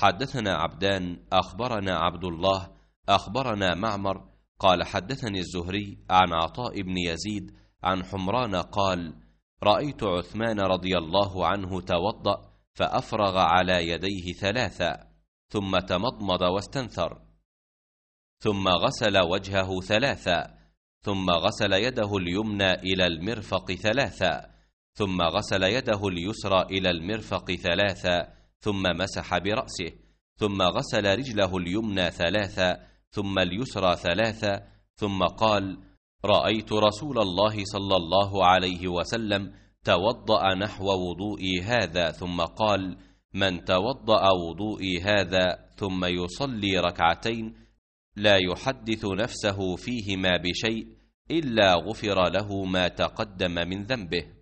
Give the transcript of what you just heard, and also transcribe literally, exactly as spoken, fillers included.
حدثنا عبدان أخبرنا عبد الله أخبرنا معمر قال حدثني الزهري عن عطاء بن يزيد عن حمران قال رأيت عثمان رضي الله عنه توضأ فأفرغ على يديه ثلاثا ثم تمضمض واستنثر ثم غسل وجهه ثلاثا ثم غسل يده اليمنى إلى المرفق ثلاثا ثم غسل يده اليسرى إلى المرفق ثلاثا ثم مسح برأسه ثم غسل رجله اليمنى ثلاثا ثم اليسرى ثلاثا ثم قال رأيت رسول الله صلى الله عليه وسلم توضأ نحو وضوئي هذا ثم قال من توضأ وضوئي هذا ثم يصلي ركعتين لا يحدث نفسه فيهما بشيء إلا غفر له ما تقدم من ذنبه.